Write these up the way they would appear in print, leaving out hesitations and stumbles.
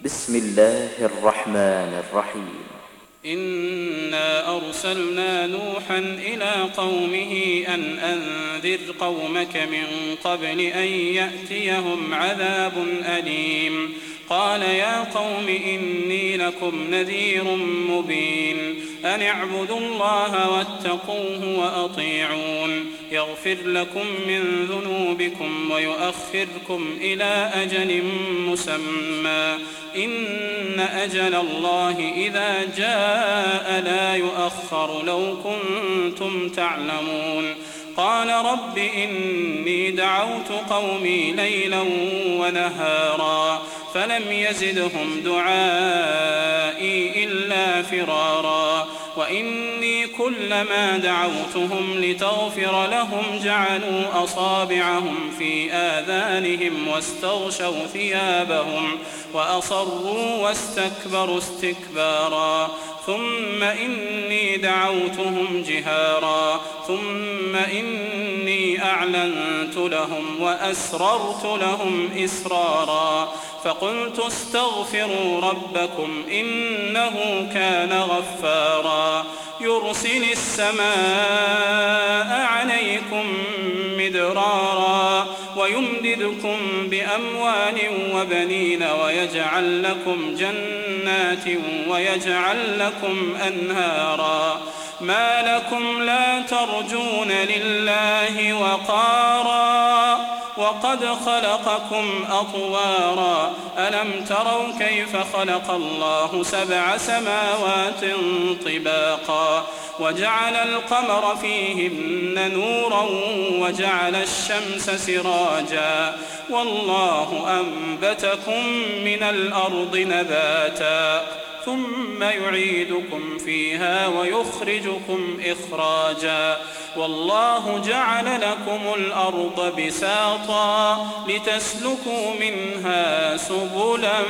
بسم الله الرحمن الرحيم. إنا أرسلنا نوحا إلى قومه أن أنذر قومك من قبل أن يأتيهم عذاب أليم. قال يا قوم إني لكم نذير مبين أن اعبدوا الله واتقوه وأطيعون يغفر لكم من ذنوبكم ويؤخركم إلى أجل مسمى إن أجل الله إذا جاء لا يؤخر لو كنتم تعلمون. قال رب إني دعوت قومي ليلا ونهارا فلم يزدهم دعائي إلا فرارا وإني كلما دعوتهم لتغفر لهم جعلوا أصابعهم في آذانهم واستغشوا ثيابهم وأصروا واستكبروا استكبارا ثم إني دعوتهم جهارا ثم إني أعلنت لهم وأسررت لهم إسرارا فقلت استغفروا ربكم إنه كان غفارا يرسل السماء عليكم مدرارا ويمددكم بأموال وبنين ويجعل لكم جنات ويجعل لكم أنهارا ما لكم لا ترجون لله وقارا وقد خلقكم أطوارا ألم تروا كيف خلق الله 7 سماوات طباقا وجعل القمر فيهن نورا وجعل الشمس سراجا والله أنبتكم من الأرض نباتا ثم يعيدكم فيها ويخرجكم إخراجا والله جعل لكم الأرض بساطا لتسلكوا منها سبلا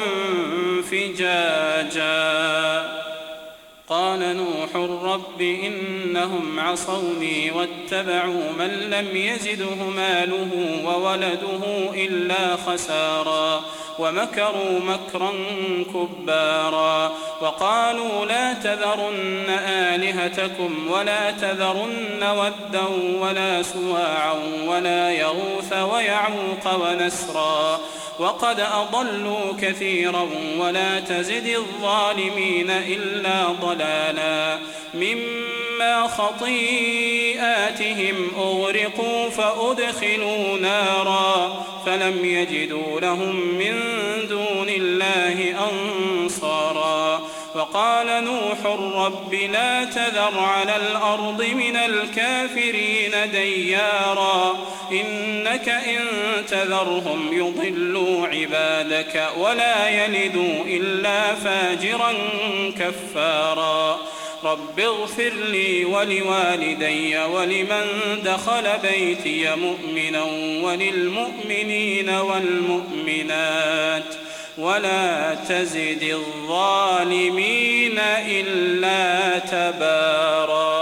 فجاجا. قال نوح رب إنهم عصوني واتبعوا من لم يزده ماله وولده إلا خسارا ومكروا مكرا كبارا وقالوا لا تذرن آلهتكم ولا تذرن ودا ولا سواعا ولا يغوث ويعوق ونسرا وقد أضلوا كثيرا ولا تزد الظالمين إلا ضلالا مما خطيئاتهم أغرقوا فأدخلوا نارا فلم يجدوا لهم من دون الله أنصارا وقال نوح رب لا تذر على الأرض من الكافرين ديارا إنك إن تذرهم يضلوا عبادك ولا يلدوا إلا فاجرا كفارا رب اغفر لي ولوالدي ولمن دخل بيتي مؤمنا وللمؤمنين والمؤمنات ولا تزد الظالمين إلا تبارا.